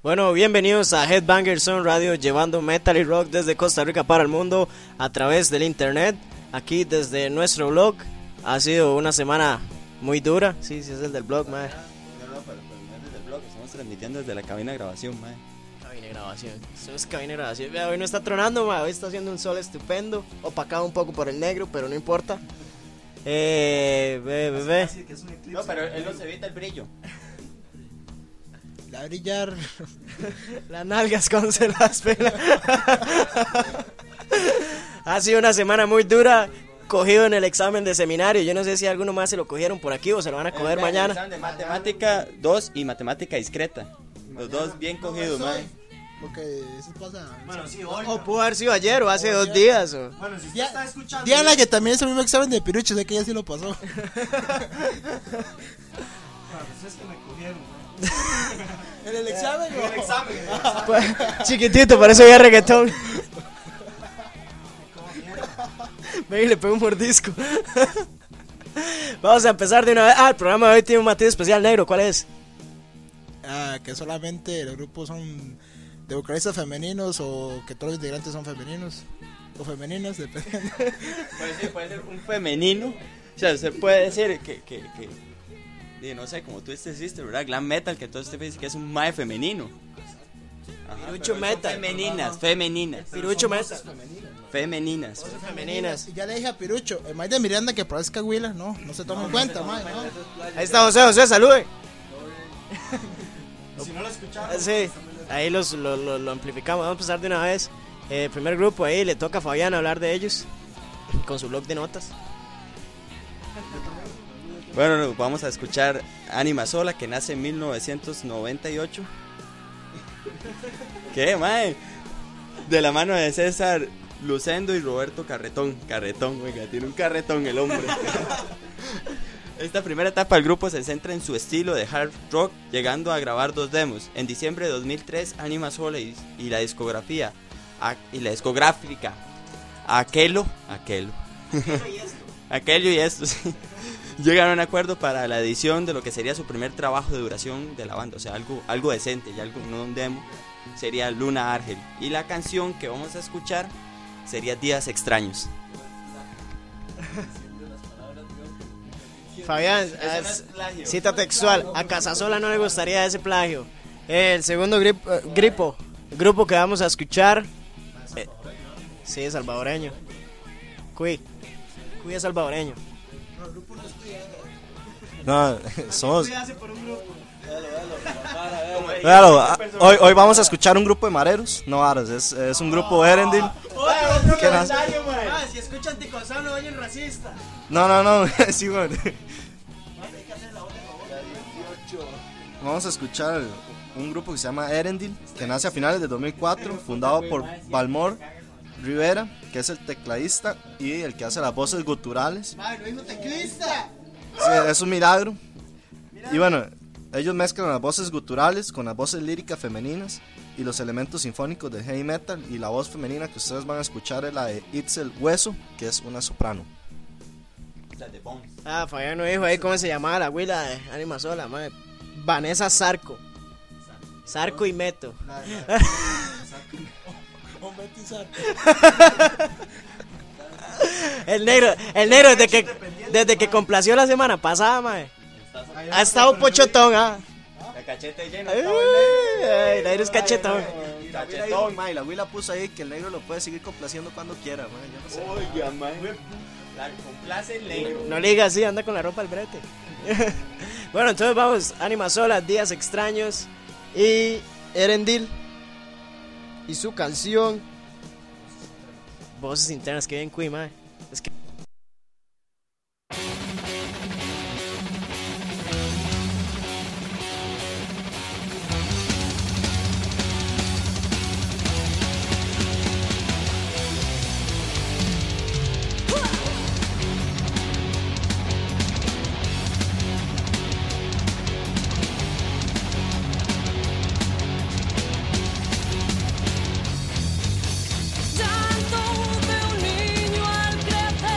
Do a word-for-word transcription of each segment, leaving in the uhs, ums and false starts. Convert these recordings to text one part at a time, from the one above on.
Bueno, bienvenidos a Headbangers Zone Radio, llevando metal y rock desde Costa Rica para el mundo a través del internet, aquí desde nuestro blog. Ha sido una semana muy dura, sí, sí es el del blog, mae. No, no, pero, pero no es desde el blog, estamos transmitiendo desde la cabina de grabación, mae. Cabina de grabación, eso es cabina de grabación. Vea, hoy no está tronando, mae, hoy está haciendo un sol estupendo, opacado un poco por el negro, pero no importa. Eh, ve, ve, ve. No, pero él nos evita el brillo. La brillar. Las nalgas con se las pela. Ha sido una semana muy dura. Cogido en el examen de seminario. Yo no sé si alguno más se lo cogieron por aquí o se lo van a coger el, mañana. El examen de matemática dos y matemática discreta. Los dos bien cogidos, mae. Porque eso pasa. Bueno, sí, hoy. O pudo haber sido ayer o hace dos días. O... Bueno, si usted Ya- está escuchando. Diana, que también es el mismo examen de Pirucho, sé que ella sí lo pasó. Bueno, pues es que me cogieron, ¿no? ¿En el examen? En el examen. Pues, chiquitito, por eso había reggaetón. Ven y le pego un mordisco. Vamos a empezar de una vez. Ah, el programa de hoy tiene un matiz especial, negro. ¿Cuál es? Ah, que solamente los grupos son de vocalistas femeninos o que todos los integrantes son femeninos o femeninas, depende. Puede ser, puede ser un femenino. O sea, se puede decir que, que, que y no sé, como tú este hiciste, ¿verdad? Glam metal, que todo este dice que es un mae femenino. Ajá, Pirucho pero son metal. Femeninas, femeninas. Pirucho metal. Femeninas. Femeninas. Y ya le dije a Pirucho, el Mike de Miranda que parezca Huila, no, no se toma en cuenta, mae, no. Ahí está José, José, salude. Si no lo escucharon. Sí, ahí los, lo, lo, lo amplificamos. Vamos a empezar de una vez. Eh, primer grupo ahí, le toca a Fabián hablar de ellos con su blog de notas. Bueno, vamos a escuchar Ánima Sola, que nace en mil novecientos noventa y ocho. ¿Qué, mae? De la mano de César Lucendo y Roberto Carretón. Carretón, oiga, tiene un carretón el hombre. Esta primera etapa del grupo se centra en su estilo de hard rock, llegando a grabar dos demos. En diciembre de dos mil tres, Ánima Sola y, y la discografía a, y la discográfica Aquelo, Aquelo, Aquello y esto, sí, llegaron a un acuerdo para la edición de lo que sería su primer trabajo de duración de la banda, o sea, algo, algo decente, y algo, no un demo, sería Luna Argel. Y la canción que vamos a escuchar sería Días Extraños. Fabián, es, cita textual. A Casasola no le gustaría ese plagio. Eh, el segundo grip, eh, gripo, grupo que vamos a escuchar. Eh, sí, es salvadoreño. Cuy. Cuy es salvadoreño. No, somos. Véalo, a- hoy, hoy vamos a escuchar un grupo de mareros, no varas, es, es un grupo Erendil. ¿Qué nace? Ah, si escucha anticosano, oyen racista. No, no, no, sí, güey. Vamos a escuchar un grupo que se llama Erendil, que nace a finales de dos mil cuatro, fundado por Balmor Rivera, que es el tecladista y el que hace las voces guturales. Mae, no teclista. Sí, es un milagro. Y bueno, ellos mezclan las voces guturales con las voces líricas femeninas y los elementos sinfónicos de heavy metal, y la voz femenina que ustedes van a escuchar es la de Itzel Hueso, que es una soprano. Ah, Fabián no dijo ahí cómo se llamaba la abuela de Ánima Sola, madre. Vanessa Zarco. Zarco y Meto. El negro, el negro desde que desde que complació la semana pasada, madre. Ha estado pochotón, ah. La cachete llena. Ay, ay, el negro es cachetón. Cachetón, ma, y la Willa puso ahí que el negro lo puede seguir complaciendo cuando quiera, ma, yo no sé. Oiga, man. La complace el negro. No le digas así, anda con la ropa al brete. Bueno, entonces vamos, Ánima Sola, Días Extraños y Erendil y su canción Voces Internas. Que bien cuy, mae. Es que Tanto veo un niño al crecer.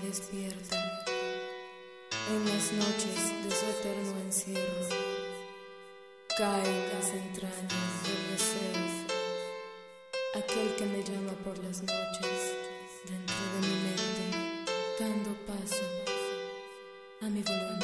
despierta en las noches de su eterno encierro. Caen las entrañas del deseo, aquel que me llama por las noches dentro de mi mente, dando paso a mi voluntad.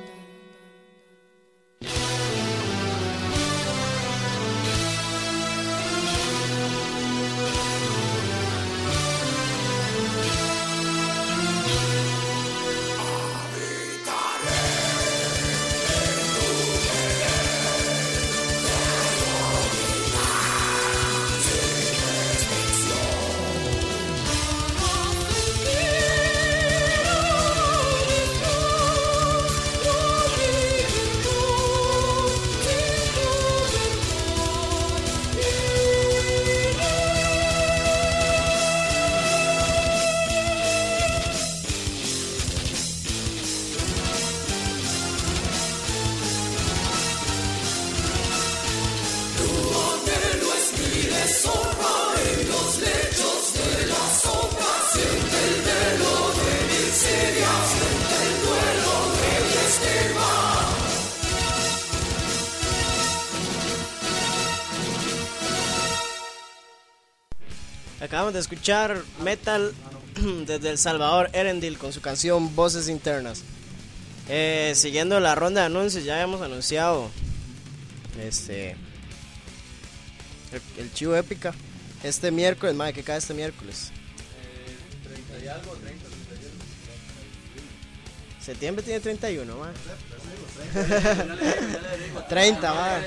Acabamos de escuchar metal desde El Salvador, Erendil, con su canción Voces Internas. Eh, siguiendo la ronda de anuncios, ya habíamos anunciado este el, el Chivo Épica este miércoles, madre, que cae este miércoles. Eh, treinta y algo, treinta, treinta y uno. Septiembre tiene treinta y uno, madre. treinta, madre.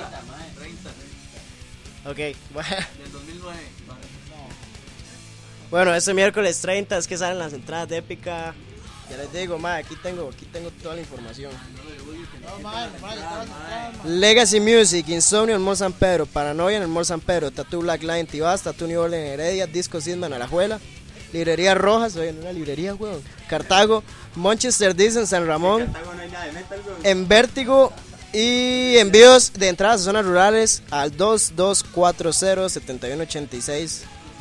Ok, bueno. Del dos mil nueve. Bueno, este miércoles treinta es que salen las entradas de Épica. Ya les digo, ma, aquí tengo, aquí tengo toda la información. Legacy Music, Insomnio en Mall San Pedro, Paranoia en el Mall San Pedro, Tattoo Black Line, Tibás, Tattoo New Orleans en Heredia, Disco Sisma en Alajuela, Librería Rojas, oye, en una librería, weón, Cartago, Manchester Disc en San Ramón, En Cartago no hay nada de metal, weón. en Vértigo, y envíos de entradas a zonas rurales al dos dos cuatro cero, siete uno ocho seis.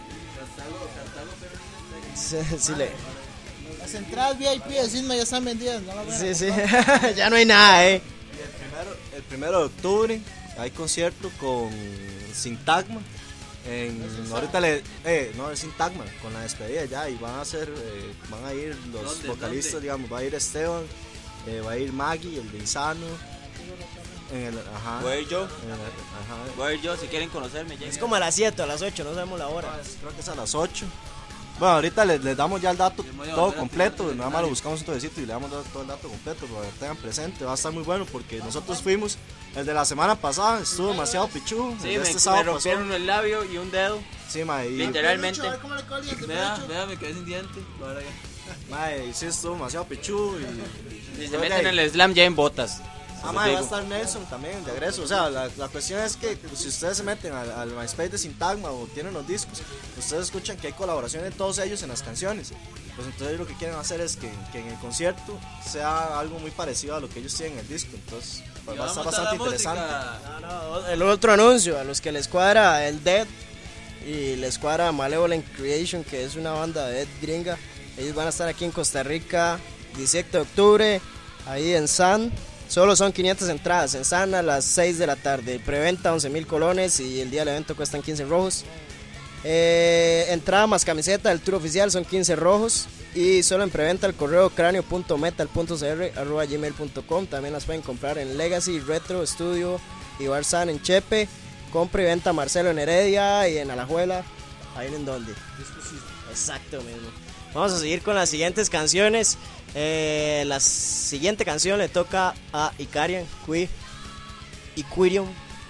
Sí, sí, le... Las entradas V I P de Sisma ya están vendidas, no lo vean. sí, sí. Ya no hay nada, eh. Y el primero, el primero de octubre hay concierto con Sintagma. En, ahorita le, eh, no es Sintagma, con la despedida ya, y van a hacer, eh, van a ir los ¿Dónde? vocalistas, ¿Dónde? digamos, va a ir Esteban, eh, va a ir Maggie, el de Insano, en el, ajá, Voy a ir yo, en el- ajá, voy a ir yo, si quieren conocerme, lleguen. Es como a las siete o a las ocho, no sabemos la hora. creo que es a las ocho. Bueno, ahorita les, les damos ya el dato voy a todo volver a completo, tirar el nada más lo escenario. buscamos un toquecito y le damos todo el dato completo para que tengan presente, va a estar muy bueno porque nosotros fuimos, el de la semana pasada estuvo demasiado pichudo, Sí, el de me, este me sábado rompieron pasó, el labio y un dedo, sí, ma, y, literalmente. A ver cómo le quedó el diente, Vea, Pecho. vea, me quedé sin diente. Ahora ya. ma, y sí estuvo demasiado pichudo y, Si se creo meten que- en el slam ya en botas. Ah, ma, va a estar Nelson también de agreso. O sea, la, la cuestión es que si ustedes se meten al, al MySpace de Sintagma o tienen los discos, ustedes escuchan que hay colaboración de todos ellos en las canciones. Pues entonces lo que quieren hacer es que, que en el concierto sea algo muy parecido a lo que ellos tienen en el disco. Entonces pues, va a estar bastante interesante. No, no, el otro anuncio, a los que les cuadra el Dead y les cuadra Malevolent Creation, que es una banda de Dead gringa, ellos van a estar aquí en Costa Rica diecisiete de octubre, ahí en San. Solo son quinientas entradas, en San a las seis de la tarde, preventa once mil colones y el día del evento cuestan quince rojos. Eh, entrada más camiseta del tour oficial son quince rojos y solo en preventa el correo cráneo punto metal punto c r arroba gmail punto com. También las pueden comprar en Legacy, Retro, Studio y Barzán en Chepe. Compra y venta Marcelo en Heredia y en Alajuela. Ahí en donde. Exacto mismo. Vamos a seguir con las siguientes canciones. Eh, la siguiente canción le toca a Icarian, Qui, Iquirium.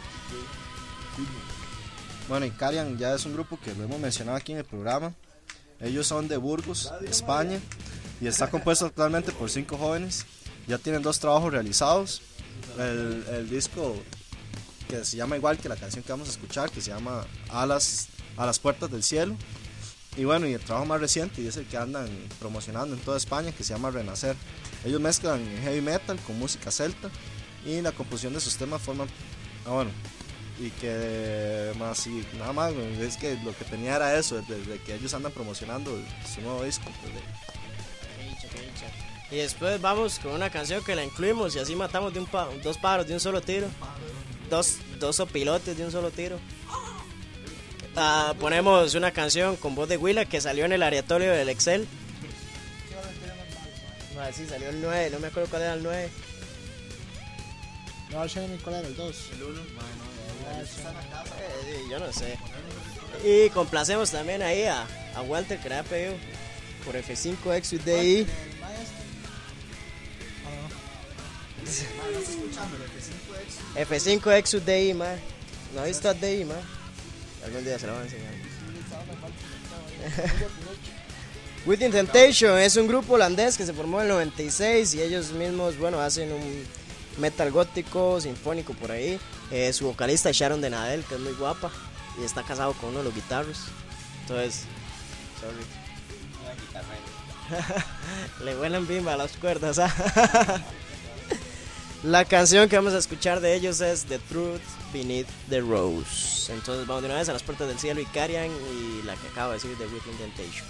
Bueno, Icarian ya es un grupo que lo hemos mencionado aquí en el programa. Ellos son de Burgos, España, y está compuesto actualmente por cinco jóvenes. Ya tienen dos trabajos realizados. El, el disco que se llama igual que la canción que vamos a escuchar, que se llama A las, a las Puertas del Cielo. Y bueno, y el trabajo más reciente, y es el que andan promocionando en toda España, que se llama Renacer. Ellos mezclan heavy metal con música celta, y la composición de sus temas forman... Ah, bueno, y que más y nada más, es que lo que tenía era eso, desde, desde que ellos andan promocionando su nuevo disco. Desde, picha. Y después vamos con una canción que la incluimos y así matamos de un pa- dos pájaros de un solo tiro. Dos, dos sopilotes de un solo tiro. Ah, ponemos una canción con voz de Willa que salió en el aleatorio del Excel. Ah, sí, salió el nueve, no me acuerdo cuál era el nueve. No, Shannon, ¿cuál era el dos? El uno. Eh, sí, yo no sé. Y complacemos también ahí a, a Walter que le ha pedido por F cinco X with D I. F cinco X with D I, man. No he visto a D I, man. Algún día se lo voy a enseñar. Within Temptation es un grupo holandés que se formó en el noventa y seis y ellos mismos, bueno, hacen un metal gótico, sinfónico por ahí. Eh, su vocalista es Sharon Denadel, que es muy guapa y está casado con uno de los guitarros. Entonces, sorry. Le vuelan bimba a las cuerdas. ¿Ah? La canción que vamos a escuchar de ellos es The Truth Beneath the Rose. Entonces vamos de una vez a las puertas del cielo, Icarian, y la que acabo de decir de Within Temptation.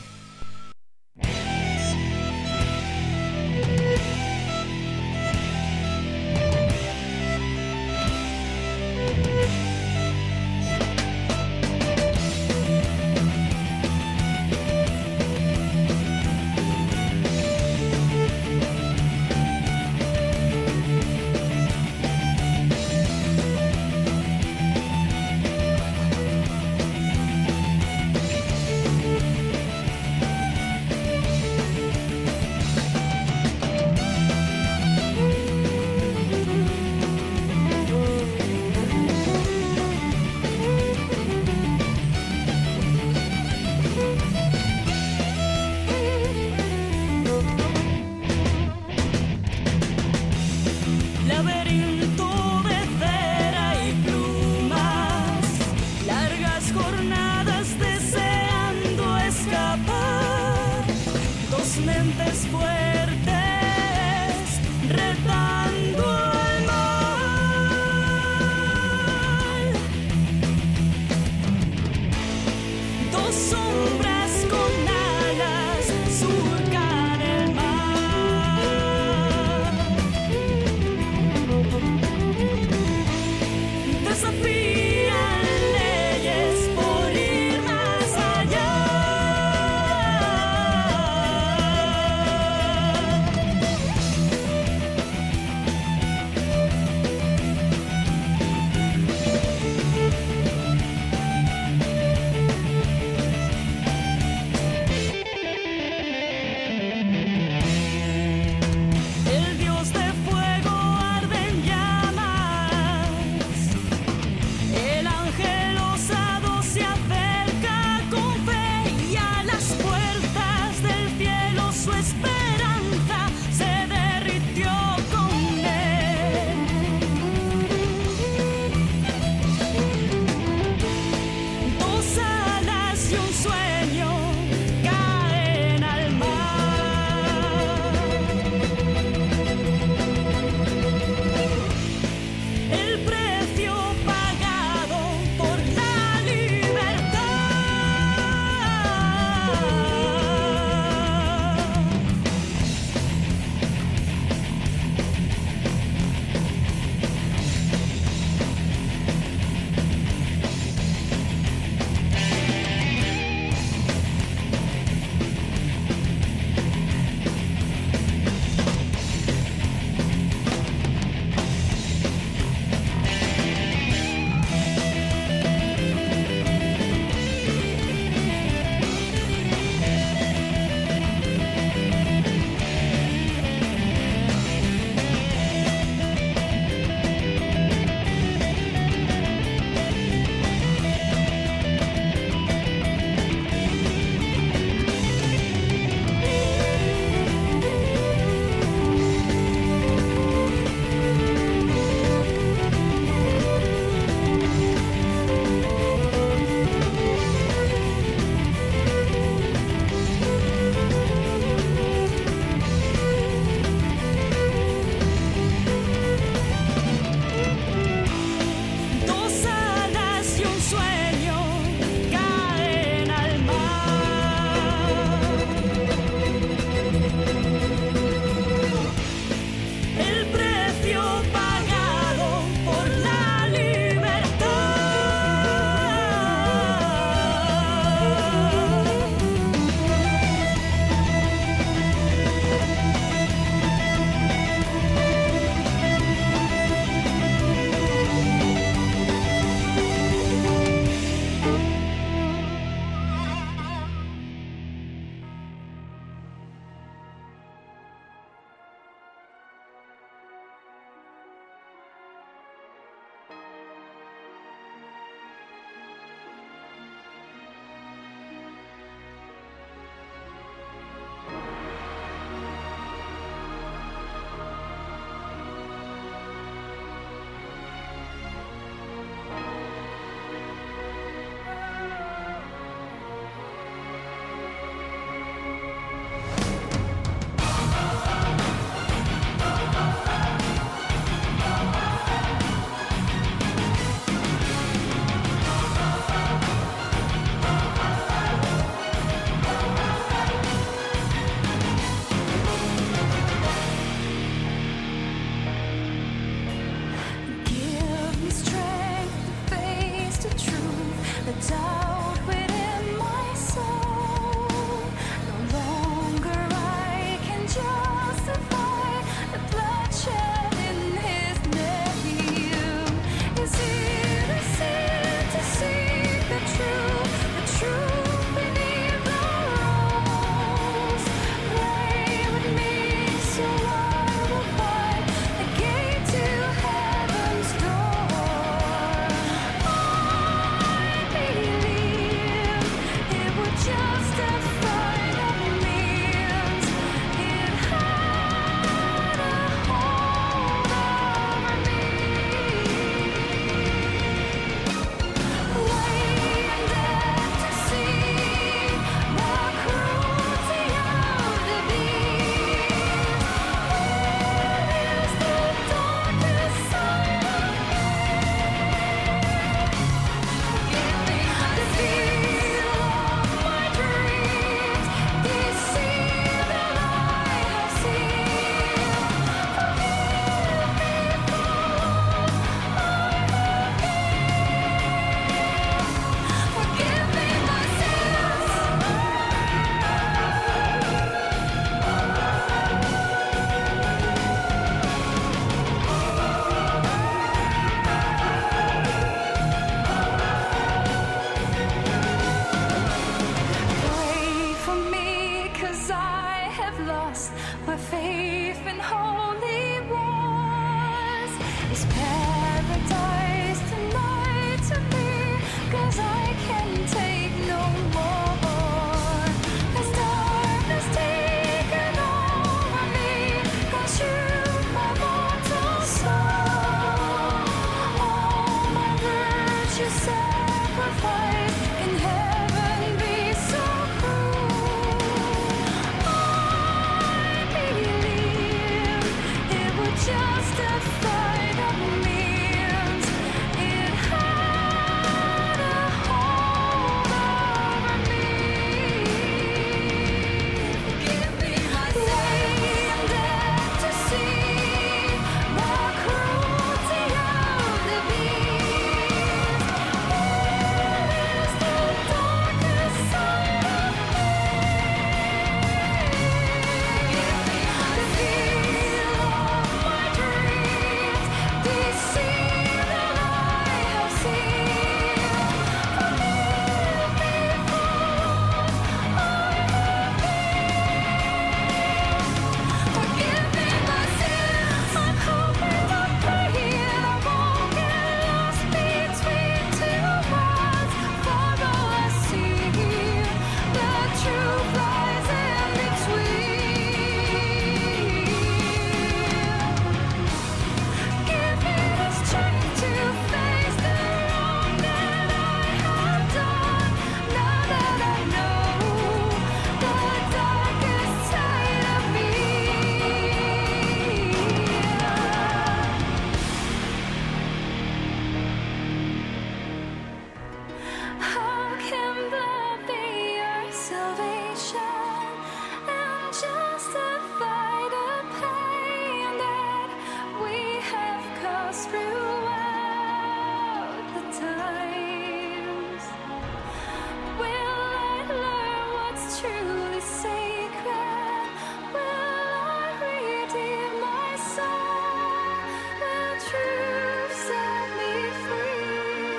times. Will I learn what's truly sacred? Will I redeem my soul? Will truth set me free?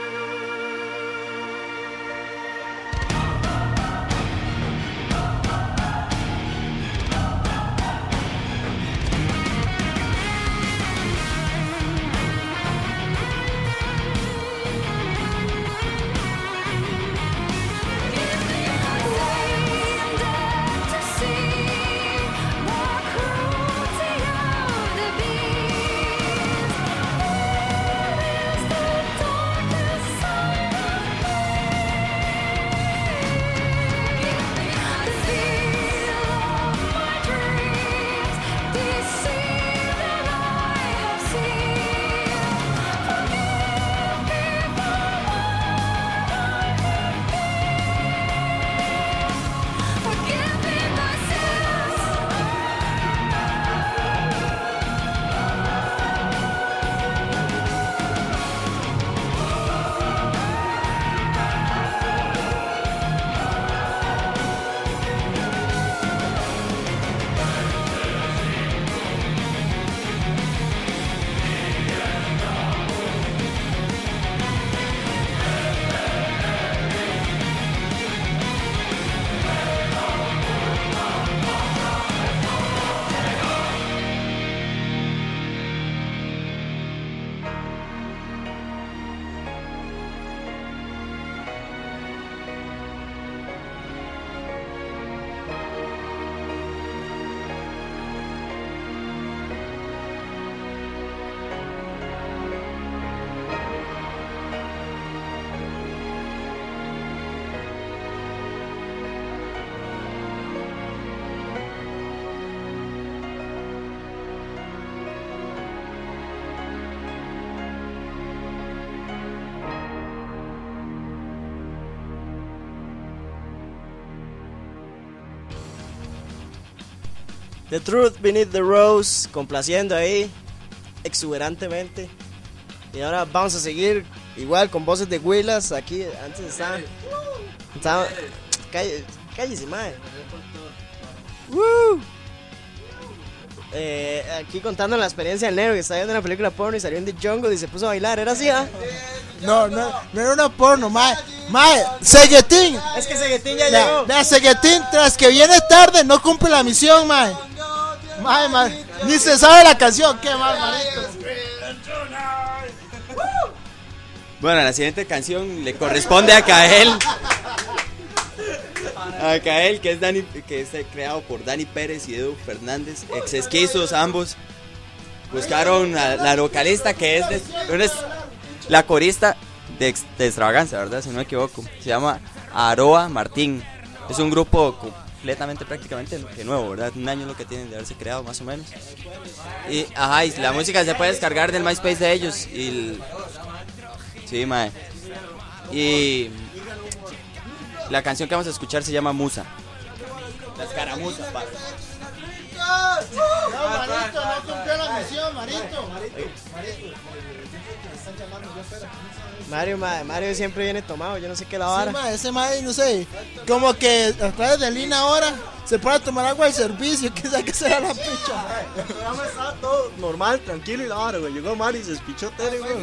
The Truth Beneath the Rose, complaciendo ahí exuberantemente. Y ahora vamos a seguir igual con voces de Huilas. Aquí antes estaban. estaban calle, cállese, madre. Woo. Eh, aquí contando la experiencia del negro que está viendo una película porno y salió en The Jungle y se puso a bailar. ¿Era así, ah? No, no, no era una porno, mae. Mae, Seguetín. Es que Seguetín ya Vea, llegó. vea, Seguetín, tras que viene tarde, no cumple la misión, mae. Mae, mae, ni se sabe la canción. Qué mal, maritos. Bueno, la siguiente canción le corresponde a Kael. A Kael, que es Dani, que es creado por Dani Pérez y Edu Fernández, ex esquizos ambos. Buscaron a la vocalista que es, de, es la corista de, de Extravaganza, ¿verdad? Si no me equivoco. Se llama Aroa Martín. Es un grupo completamente, prácticamente nuevo, ¿verdad? Un año lo que tienen de haberse creado, más o menos. Y, ajá, y la música se puede descargar del MySpace de ellos. Y el, sí, mae. Y la canción que vamos a escuchar se llama Musa. Las caramuzas, pa. No, marito, no cumplió la misión, marito. Mario, ma, Mario siempre viene tomado, yo no sé qué la vara. Sí, mae, ese mae, no sé, como que a través de Lina ahora se puede tomar agua del servicio, que sabe que será la picha. El programa estaba todo normal, tranquilo y la vara, güey. Llegó Mario y se espichó Tere, güey.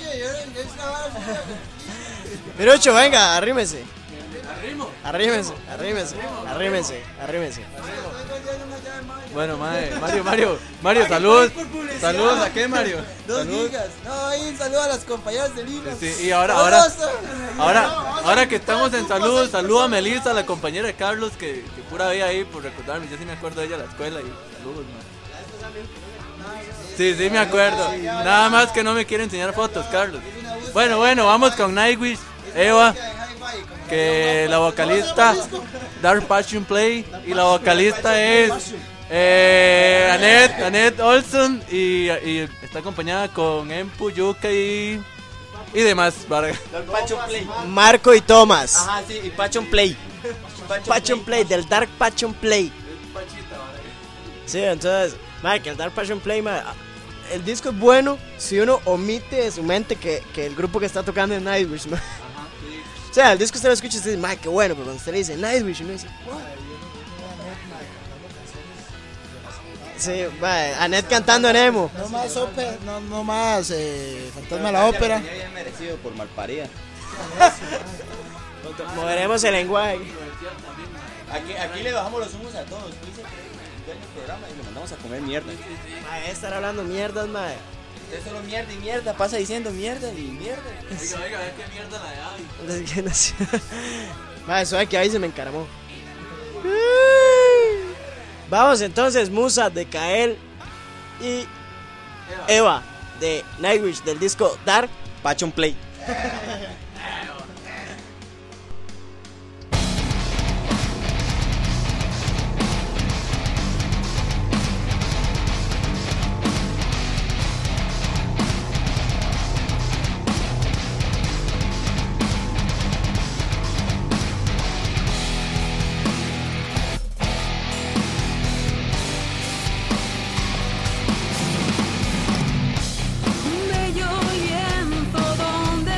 Mirucho, venga, arrímese. Arrímese, arrímese, arrímese, arrímese. Bueno, madre, Mario, Mario, Mario, salud. Saludos, ¿a qué, Mario? Dos Salud. gigas. No, ahí un saludo a las compañeras de Lina. Sí, y ahora, ahora, ahora, ahora que estamos en salud, saludo a Melissa, la compañera de Carlos, que, que pura vida ahí por recordarme. Yo sí me acuerdo de ella a la escuela y saludos, man. Sí, sí me acuerdo. Nada más que no me quiere enseñar fotos, Carlos. Bueno, bueno, vamos con Nightwish, Eva, que la vocalista Dark Passion Play y la vocalista es eh, Annette, Annette Olson y, y está acompañada con Empu, Yuka y, y demás. Passion Play. Marco y Tomás. Ajá, sí, y Passion Play. Passion Play, del Dark Passion Play. Sí, entonces, Mike, el Dark Passion Play, ma, el disco es bueno si uno omite de su mente que, que el grupo que está tocando es Nightwish, ¿no? O sea, el disco usted lo escucha y usted dice, madre, qué bueno, pero cuando usted le dice Nightwish, uno dice, what? Sí, va, Annette cantando en emo. No más ópera, no, no más eh, Fantasma de la Ópera. Ya bien merecido por malparida. Moveremos el lenguaje. Aquí, aquí le bajamos los humos a todos. Tú dices que el programa y lo mandamos a comer mierda. Mae, estar hablando mierdas, mae. Usted solo mierda y mierda, pasa diciendo mierda y mierda. Oiga, oiga, a ver qué mierda la de Abby. Desde que nació. Mae, suave que ahí se me encaramó. Vamos entonces, Musa de Kael y Eva de Nightwish del disco Dark Passion Play. Un bello lienzo donde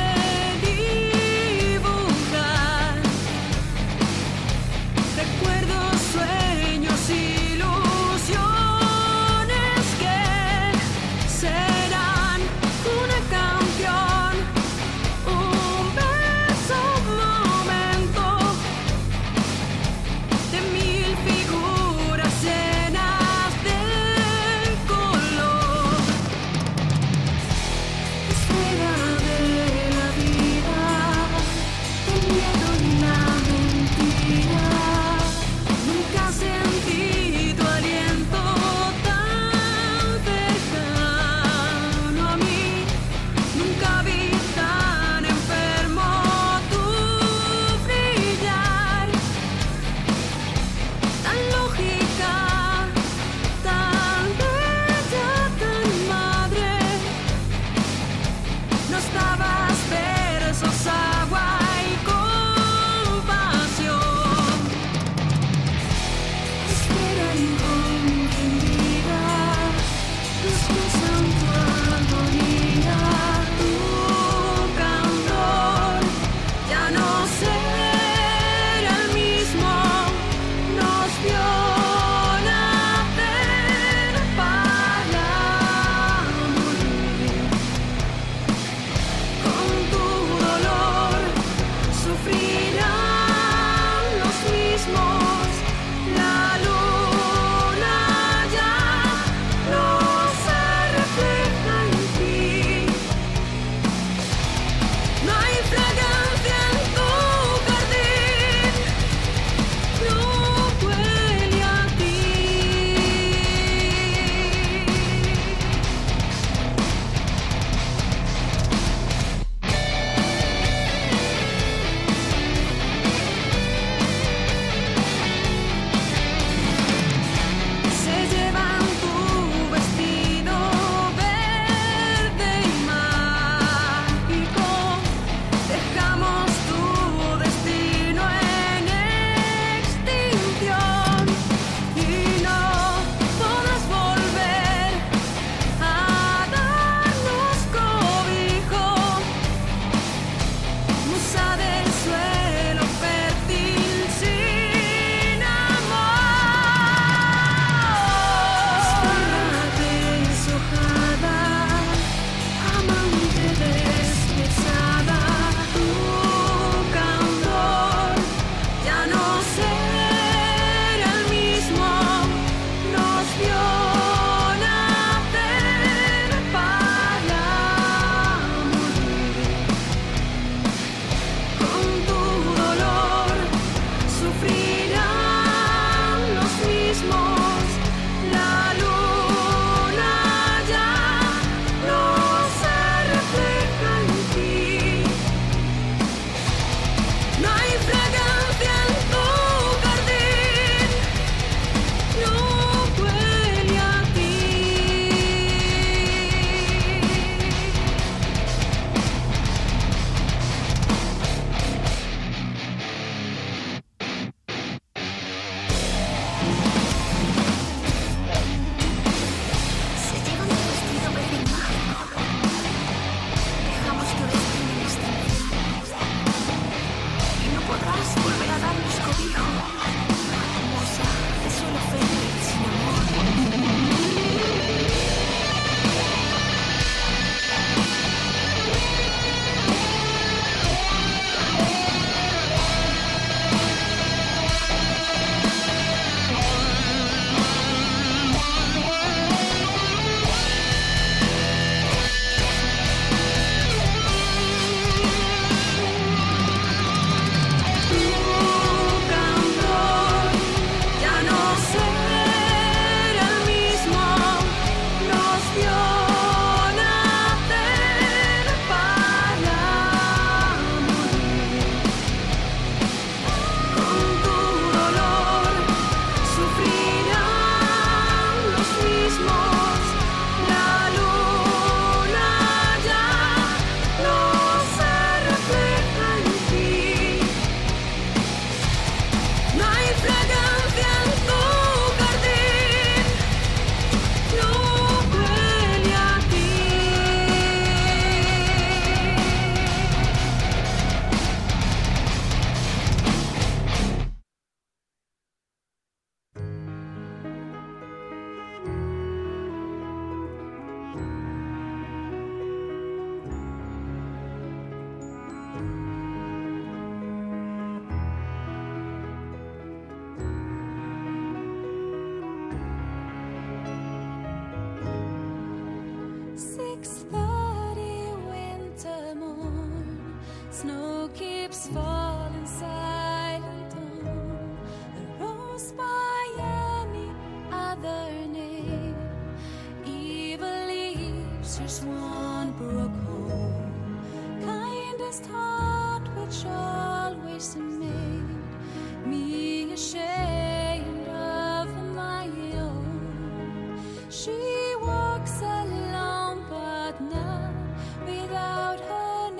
leaves falling silent on a rose by any other name. Evil leaves just one broke home. Kindest heart which always made me ashamed of my own. She walks alone but not without her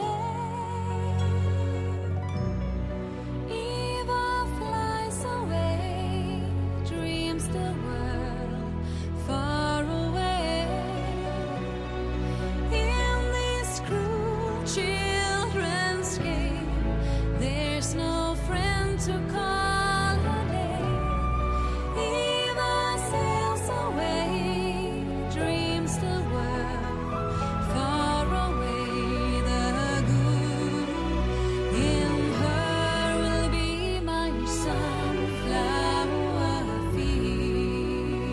name. Eva flies away, dreams the world far away. In this cruel children's game, there's no friend to call her name. Eva sails away, dreams the world far away. The good in her will be my sunflower field.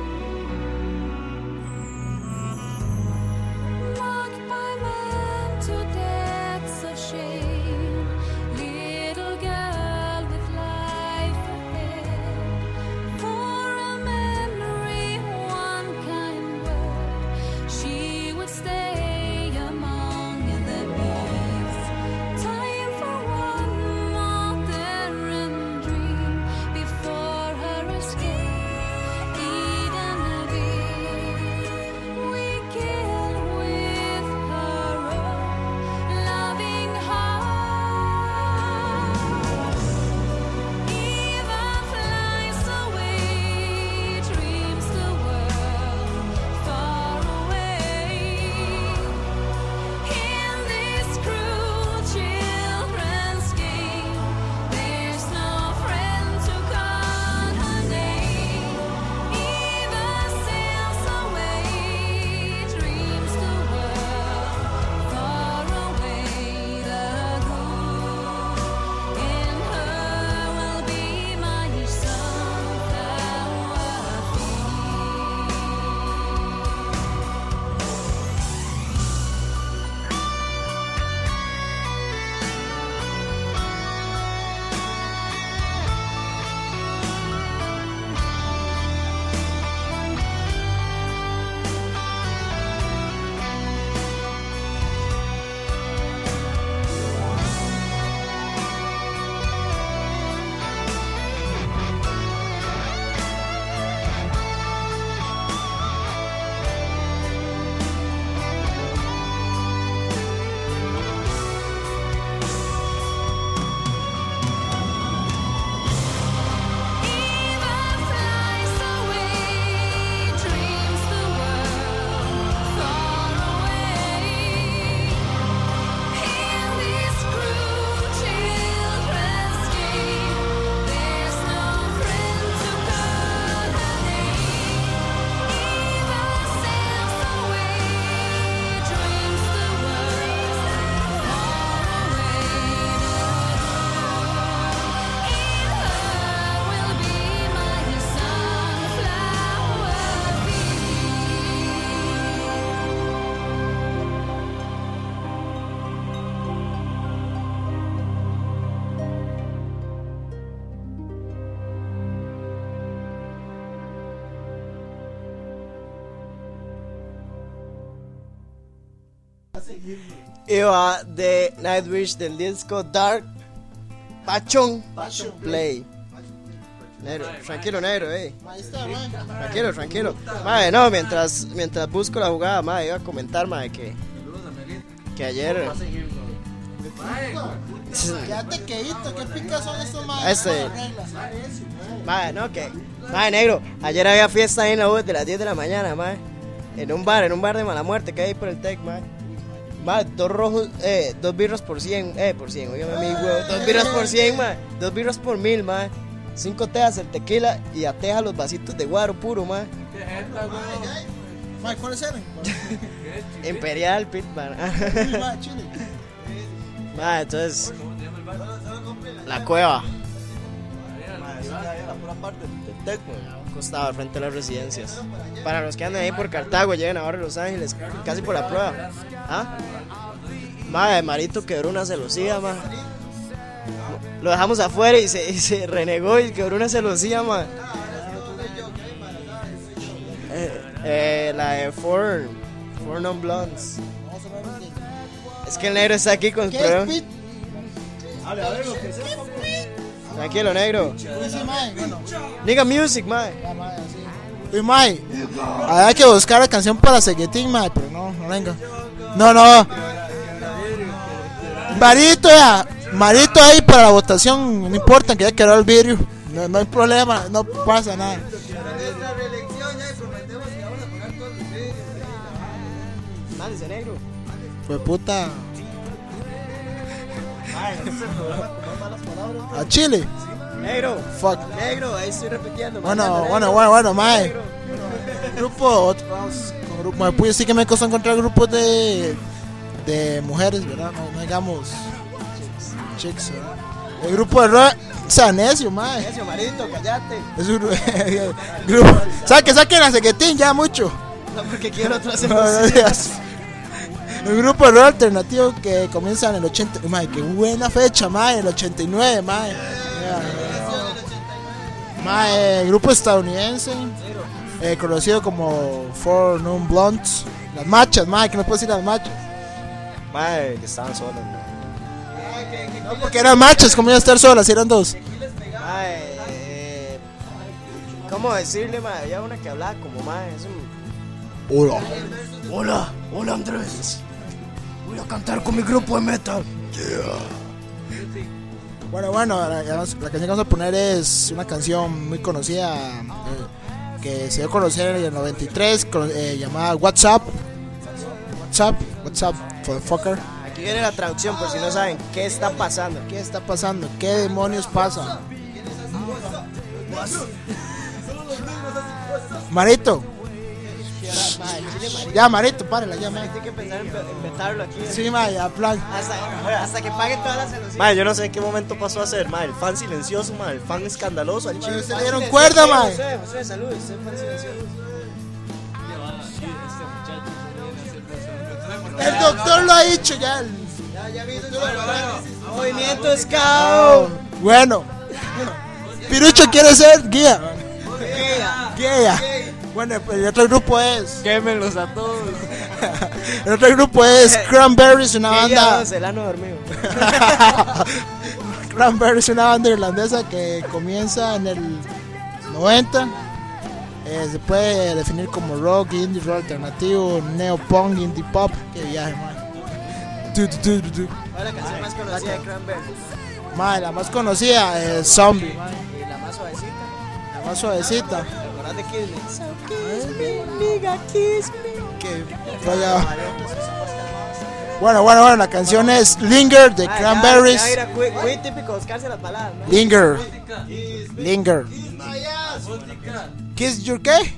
Mocked by men to deaths of shame, little girl with life ahead. For a memory, one kind word, she would stay among the beasts. Time for one more daring dream before her escape. Eden be, we kill with her own loving heart. Eva flies away, dreams the world far away. In this cruel children's game, there's no friend to call her name. Eva sails away, dreams the world far away. The good in her will be my sunflower field. Eva flies away, dreams the world far away. In this cruel children's game, there's no friend to call her name. Eva sails away, dreams the world far away. In her will be my sunflower field. Eva de Nightwish del disco Dark Passion Play. Negro, tranquilo, negro, eh. Ahí está, man. Tranquilo, tranquilo. Madre, no, mientras, mientras busco la jugada, madre, iba a comentar, madre, que, que ayer. Quédate quedito, qué picas son estos madres. Este. Madre, no, que. Madre, negro, ayer había fiesta ahí en la U de las diez de la mañana, madre. En un bar, en un bar de mala muerte que hay ahí por el Tec, madre. Madre, dos rojos, eh, dos birras por cien, eh, por cien, oígame mi huevo. Dos birras por cien, madre. Dos birras por mil, madre. Cinco tejas el tequila y a teja los vasitos de guaro puro, madre. Madre, ¿cuáles eran? Imperial, Pitman. Uy, madre, chile. Madre, entonces. La cueva. La pura parte del Tec, A un costado, al frente de las residencias. Para los que andan ahí por Cartago, lleguen ahora a Los Ángeles, casi por la prueba. ¿Ah? Madre, Marito quebró una celosía, madre. lo dejamos afuera y se, y se renegó y quebró una celosía, man. Eh, eh, la de Four, Four Non Blondes. Es que el negro está aquí con ¿Qué problemas. es pit? Tranquilo, negro. Uy, sí, mae, bueno. Nigga music, man. Ya, mae, así. Uy, mae, había que buscar la canción para Seguetín, mae, pero no, no venga. No, no. Marito, ya. Marito ahí para la votación, no importa que ya quedó el vidrio. No, no hay problema, no pasa nada. Mándese, negro. Fue puta. A Chile. Negro. Fuck. Negro, ahí estoy repitiendo. Bueno, mandando, bueno, negro. bueno, bueno, mae. Grupo, otro, vamos, con grupo, mae, pues sí que me costó encontrar grupos de de mujeres, ¿verdad? No, no digamos chicks, ¿verdad? El grupo de rock, Sanesio, mae. Necio, marito, cállate. Es un grupo. Saque, saquen la Seguetín ya mucho. No, porque quiero otra No, no celosía. digas. Un grupo de rock alternativo que comienza en el ochenta. Mae, qué buena fecha, mae, el ochenta y nueve, mae. Yeah. Mae, grupo estadounidense, eh, conocido como Four Non Blondes. Las machas, mae, que no puedo decir las machas. Mae, que estaban solos, mae. No, porque eran machas, como iban a estar solas, eran dos. Mae, eh, ¿cómo decirle, mae? Había una que hablaba como, mae, es un... Hola. Hola, hola Andrés. Voy a cantar con mi grupo de metal. Bueno, bueno, la, la canción que vamos a poner es una canción muy conocida eh, que se dio a conocer en el noventa y tres, con- eh, llamada What's Up. What's Up, What's Up, motherfucker. Aquí viene la traducción por si no saben qué está pasando. ¿Qué está pasando? ¿Qué demonios pasa? Marito. Ya, Marito, párela, ya, mae. Hay que pensar en inventarlo aquí. Sí, mae, a plan. Hasta, hasta que pague todas las celosías. Mae, yo no sé en qué momento pasó a ser, mae, el fan silencioso, mae, el fan escandaloso al chile. Se le dieron cuerda, mae. José, José, salud. Usted fue silencioso. El doctor lo ha dicho ya. el- Movimiento Scout. Bueno. Pirucho quiere ser guía. Guía. Bueno, pues el otro grupo es. Quémenlos a todos. El otro grupo es Cranberries, una banda. El ano dormido. Cranberries, una banda irlandesa que comienza en el noventa. Eh, se puede definir como rock, indie, rock alternativo, neopunk, indie pop. Qué viaje, man. Tu, tu, tu, tu, tu. ¿Cuál es la canción más conocida de Cranberries? Man, la más conocida es Zombie, man. Y la más suavecita. La más suavecita. ¿Recordás de Kiss Me? So kiss me, nigga, kiss me. Que vaya. Bueno, bueno, bueno, la canción es Linger de Ah, Cranberries. ya, ya, mira, muy típico buscarse las palabras, ¿no? Linger. Linger. ¿Kiss your qué?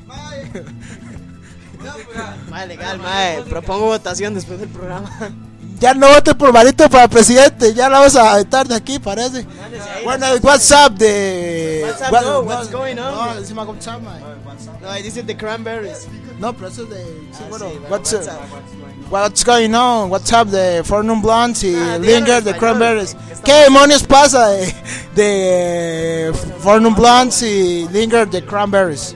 Mae, legal, mae. Propongo votación después del programa. Ya no vote por Marito para presidente. Ya la vamos a editar de aquí, parece. Bueno, el WhatsApp de. What's up, What- no? What's going on? No, encima WhatsApp, man. No, ahí dice The Cranberries. No, pero eso es de. Sí, bueno, Sí, bueno, what's, what's uh, up? what's going on? WhatsApp de Four Non Blondes y Ah, dígalo Linger en de español. Cranberries. ¿Qué está ¿Qué demonios pasa de, de Four Non Blondes y Linger de Cranberries?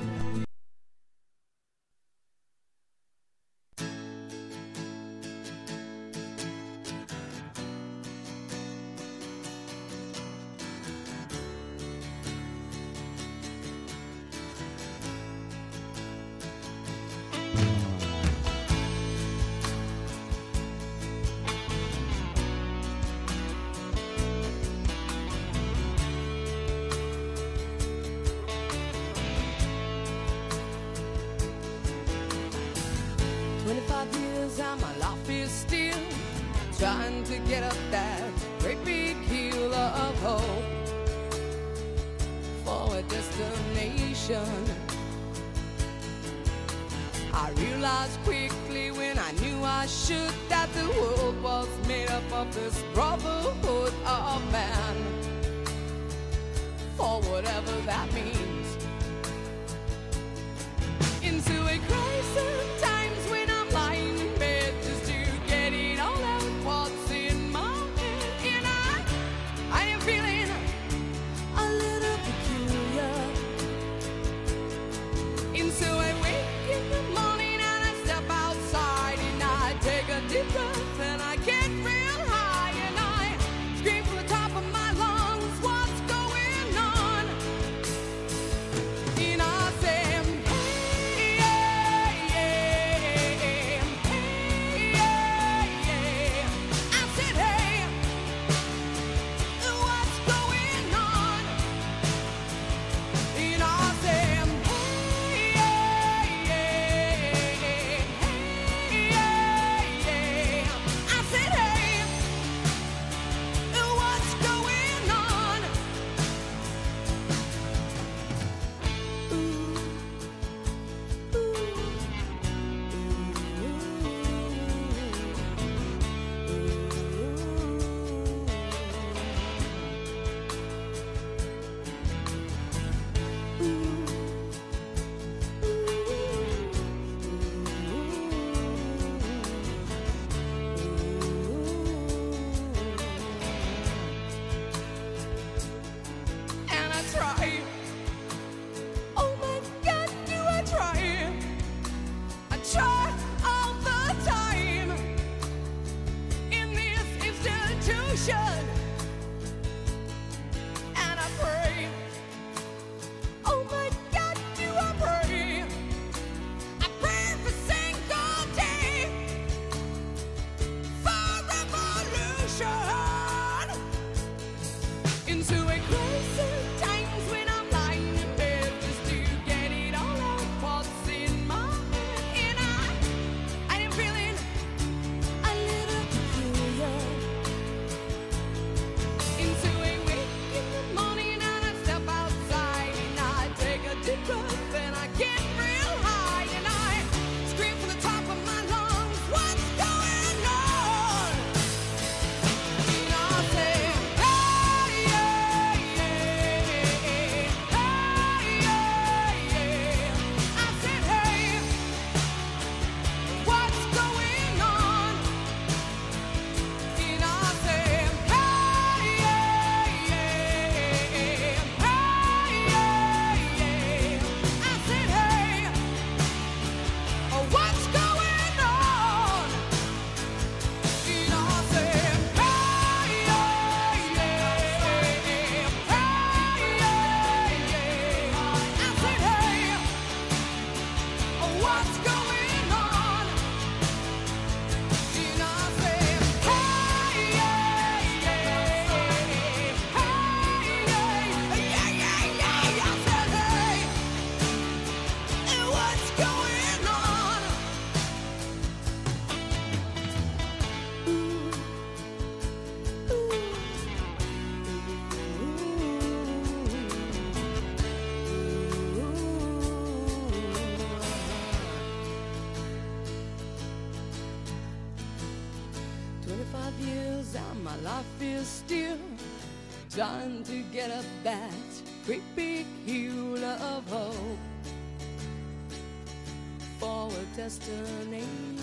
twenty-five years and my life is still trying to get up that great big hill of hope for a destination. I realized quickly when I knew I should that the world was made up of this brotherhood of man, for whatever that means. Into a crisis times when I'm lying in bed just to get it all out what's in my head. And I, I am while I feel still trying to get up that great big hill of hope for a destination.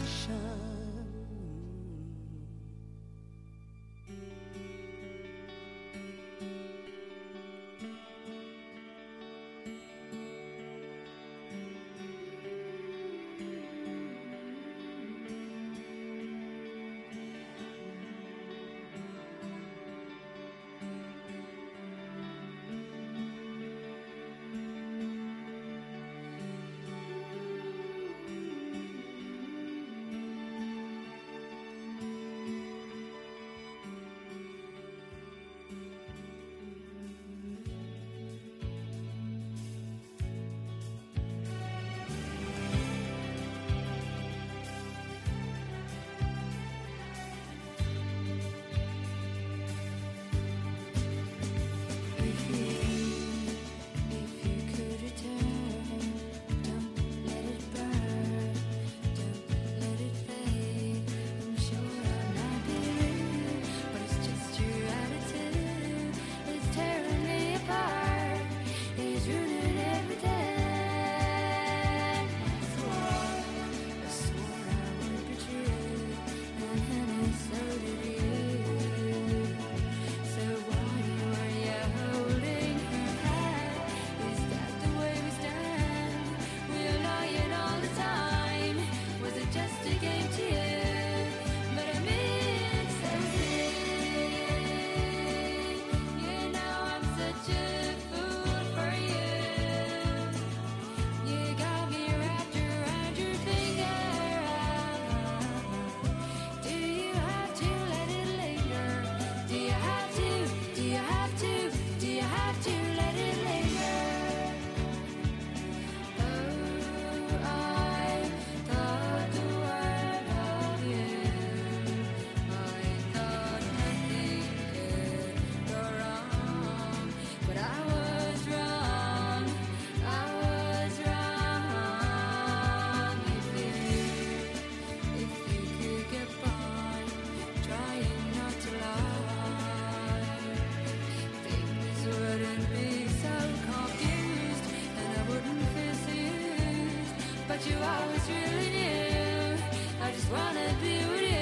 You always really knew I just wanna be with you,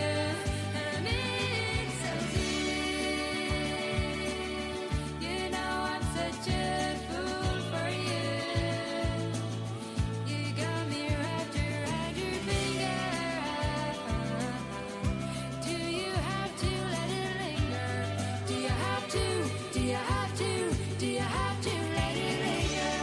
and I mean so deep. You know I'm such a fool for you. You got me wrapped around your finger. Do you have to let it linger? Do you have to? Do you have to? Do you have to let it linger?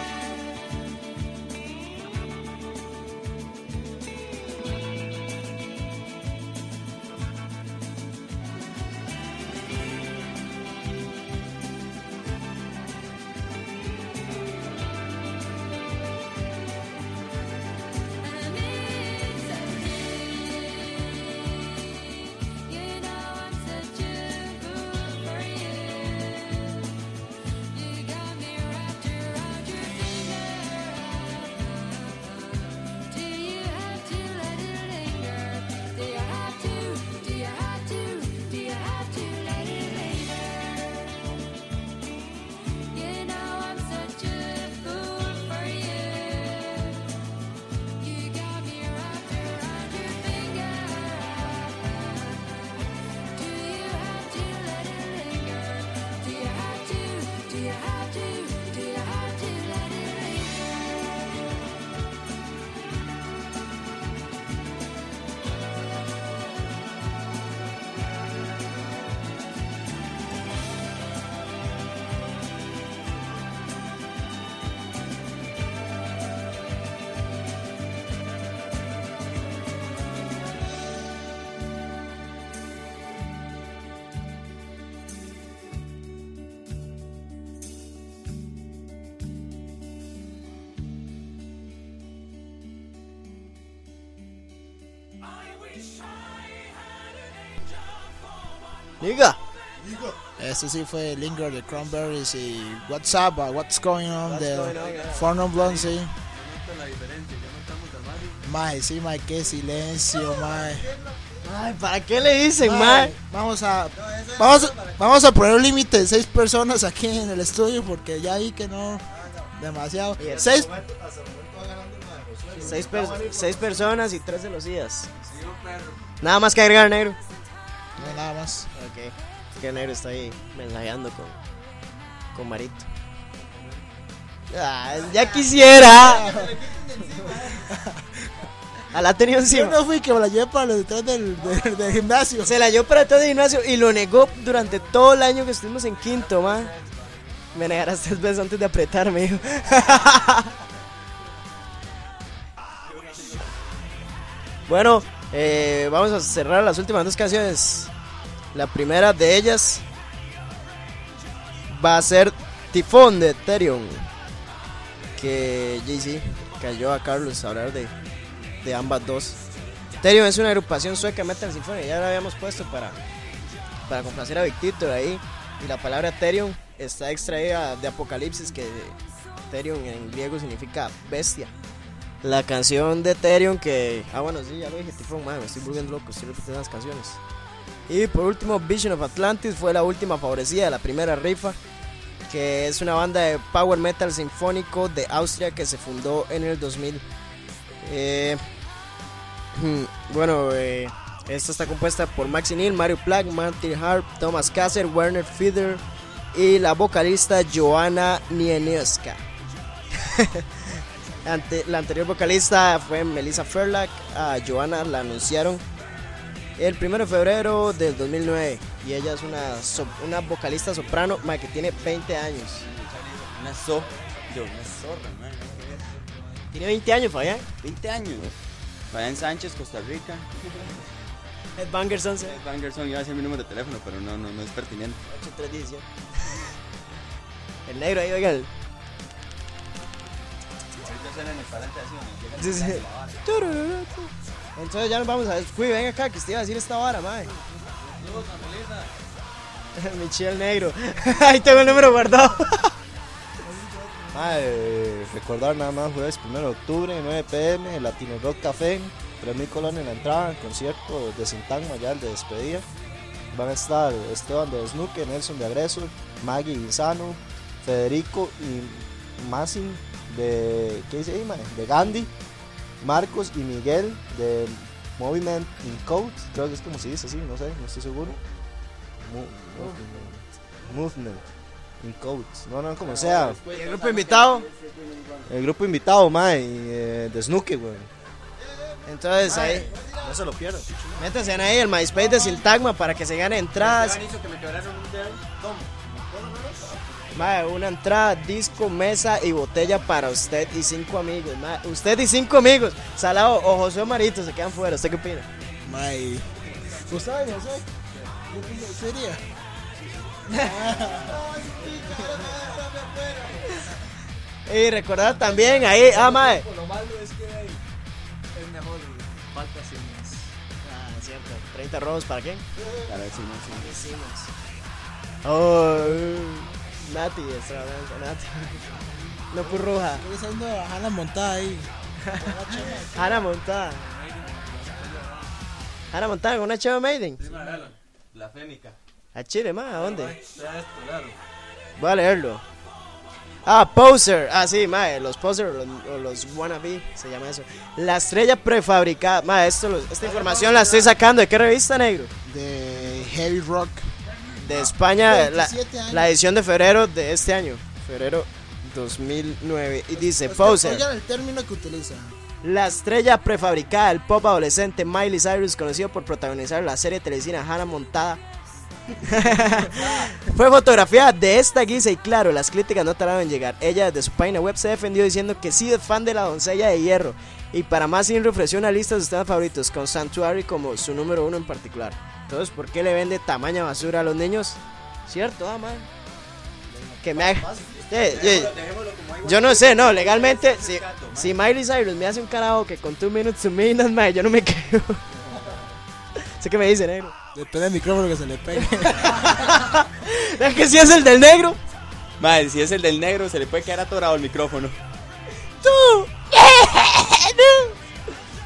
Diga. Este sí fue Linger de Cranberries y What's Up, uh, What's Going On What's de going on, yeah. Four Non Blondes, sí. Yo noto la diferencia, ya no estamos al Mario. Mae, sí, mae, qué silencio, mae. Ay, ¿para qué le dicen, Mae, mae? Vamos a, vamos, a- vamos a poner un límite de seis personas aquí en el estudio porque ya vi que no, demasiado. Y el- Seis, Seis, per- seis personas y tres celosías. Nada más que agregar, negro. no, nada más. Ok. Es que el negro está ahí mensajeando con, con Marito. Ah, ya quisiera. A la tenía Yo encima. no fui que me la llevé para los detrás del, del, del gimnasio. Se la llevó para detrás del gimnasio y lo negó durante todo el año que estuvimos en quinto, man. Me negarás tres veces antes de apretarme, dijo. Bueno, eh, vamos a cerrar las últimas dos canciones. La primera de ellas va a ser Tifón de Ethereum. Que Jay-Z cayó a Carlos a hablar de, de ambas dos. Ethereum es una agrupación sueca metal sinfónica. Ya la habíamos puesto para, para complacer a Victor ahí. Y la palabra Ethereum está extraída de Apocalipsis, que Ethereum en griego significa bestia. La canción de Ethereum que... Ah, bueno, sí, ya lo dije, Tifón, man, me estoy volviendo loco, estoy repitiendo las canciones. Y por último, Vision of Atlantis fue la última favorecida de la primera rifa, que es una banda de power metal sinfónico de Austria que se fundó en el dos mil. Eh, bueno, eh, esta está compuesta por Maxi Neal, Mario Plack, Martin Harp, Thomas Kasser, Werner Fiedler y la vocalista Joanna Nienieska. Ante, la anterior vocalista fue Melissa Ferlack. A Joanna la anunciaron el primero de febrero del dos mil nueve y ella es una, so, una vocalista soprano, ma, que tiene veinte años. Una so. Yo, una zorra, man. Tiene veinte años, Fabián. veinte años. Fabián Sánchez, Costa Rica. Ed Bangerson, Ed Bangerson iba a ser mi número de teléfono, pero no, no, no es pertinente. ocho tres diecisiete. El negro ahí, oiga. El... Sí, sí. Entonces ya nos vamos a ver. Uy, ven acá, que usted iba a decir esta vara, mae. Michelle Negro. Ahí tengo el número guardado. Ah, eh, recordar nada más, jueves primero de octubre, nueve pm, Latino Rock Café, tres mil colones en la entrada, concierto de Sintagma, ya el de despedida. Van a estar Esteban de Desnuque, Nelson de Agresor, Maggie Insano, Federico y Massin de, ¿qué dice ahí, man? De Gandhi, Marcos y Miguel de Movement in Code, creo que es como se dice así, no sé, no estoy seguro. Mo- Movement in Code, no, no, como sea. ¿Y el grupo invitado? El grupo invitado, mae, y eh, de Snooki, güey. Entonces ahí, No se lo pierdan. métanse ahí el MySpace de Sintagma para que se gane entradas. Mae, una entrada, disco, mesa y botella para usted y cinco amigos. Mae, usted y cinco amigos. Salado o José Marito se quedan fuera. ¿Usted qué opina? May. ¿Usted, José? ¿Qué sería? Y recordar también ahí, ah, mae. Lo malo es que es mejor falta sin más. Ah, cierto. treinta robos para quién? Para ver si no, si no. Oh, uh, Nati, extravagancia, Nati. No purruja. Estoy haciendo a Hannah montada ahí. Hannah montada. Hannah montada con una cheva Maiden. La fémica. A Chile, ma, ¿a dónde? Voy a leerlo. Ah, Poser. Ah, sí, ma, los Poser o los, o los wannabe, se llama eso. La estrella prefabricada. Ma, esto, lo- esta información la estoy sacando. ¿De qué revista, negro? De Heavy Rock. De España, la, veintisiete años. la edición de febrero de este año. Febrero dos mil nueve. Y dice, Poser. Oigan el término que utiliza. La estrella prefabricada del pop adolescente Miley Cyrus, conocido por protagonizar la serie televisiva Hannah Montada, fue fotografiada de esta guisa y claro, las críticas no tardaron en llegar. Ella desde su página web se defendió diciendo que sí es fan de la doncella de hierro y para más Inri ofreció una lista de sus temas favoritos con Sanctuary como su número uno en particular. Entonces, ¿por qué le vende tamaña basura a los niños? ¿Cierto, ah, man? Que me haga... Eh, eh, yo no sé, no, legalmente, si, si Miley Cyrus me hace un karaoke con two minutes to midnight, man, yo no me quedo. ¿Sé qué me dice, negro? Depende del micrófono que se le pegue. ¿Es que si es el del negro? Madre, si es el del negro, se le puede quedar atorado el micrófono. ¡Tú!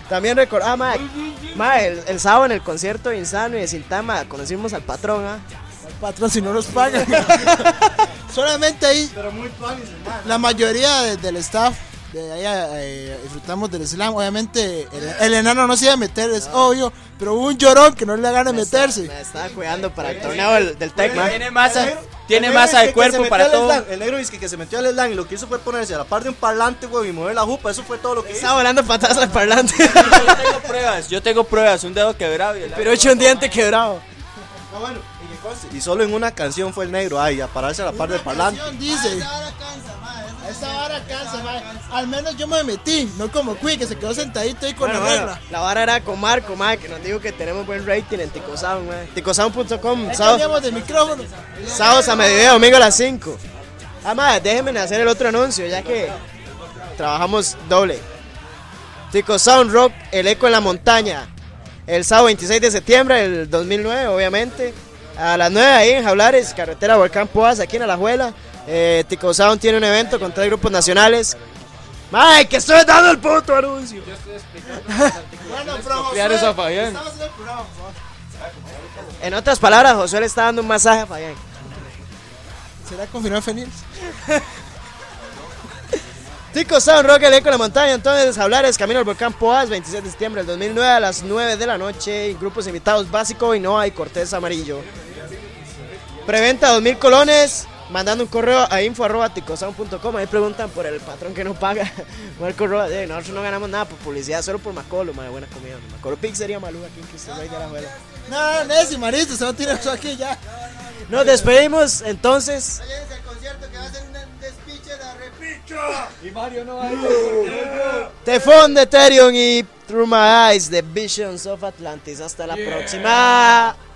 También recordar, ah, ma, ma, el, el sábado en el concierto de Insano y de Sintama conocimos al patrón, ¿ah? El patrón si no nos pagan. Solamente ahí, Pero muy tuanis, hermano. la mayoría de- del staff de allá eh, disfrutamos del slam. Obviamente el, el enano no se iba a meter, es obvio, pero hubo un llorón que no le gana Me meterse. estaba- Me estaba cuidando para el torneo del, del Tec, ma. Tiene masa, tiene El negro masa dice de que cuerpo se metió para al todo. slam. El negro dice que se metió al slam y lo que hizo fue ponerse a la par de un parlante, güey, y mover la jupa. Eso fue todo lo que hizo. Estaba volando patadas al parlante. Yo tengo pruebas, yo tengo pruebas, un dedo quebrado y el Pero hecho un diente quebrado. Ah, bueno, y que conste, y solo en una canción fue el negro, ay, a pararse a la par del parlante. Dice, esta vara cansa, mae. Al menos yo me metí, no como Cui que se quedó sentadito ahí con Bueno, la bueno, regla. la vara era con Marco, ma, que nos dijo que tenemos buen rating en Ticosound, ma. Ticosound punto com, Ahí sábados, cambiamos de micrófono. sábados a mediodía, domingo a las cinco. Ah, ma, déjenme hacer el otro anuncio, ya que trabajamos doble. Ticosound Rock, el eco en la montaña. El sábado veintiséis de septiembre del dos mil nueve, obviamente. A las nueve ahí en Jablares, carretera Volcán Poás, aquí en Alajuela. Eh, Tico Sound tiene un evento con tres grupos nacionales. ¡Ay, que estoy dando el puto anuncio! Bueno, pero Copiar eso a Fabián. estamos en el programa, por favor. En otras palabras, Josué le está dando un masaje a Fabián. ¿Será confirmado Fenil? Tico Sound Rock, el eco en la montaña. Entonces, Jablares, camino al Volcán Poás, veintiséis de septiembre del dos mil nueve a las nueve de la noche. Grupos invitados: Básico, Innova y Cortés Amarillo. Preventa dos mil colones. Mandando un correo a info arroba ticosound punto com. Ahí preguntan por el patrón que no paga. Marco Roa, eh, nosotros no ganamos nada por publicidad, solo por Macolo, madre, buena comida. Macolo Pig sería Malú aquí en Cristo Rey de la Juela. No, Nessie, Marito, se va a tirar eso aquí ya. Nos despedimos entonces. Váyanse al concierto que va a ser un despiche de repicho. Tefón de Ethereum y Through My Eyes, The Visions of Atlantis. Hasta la próxima.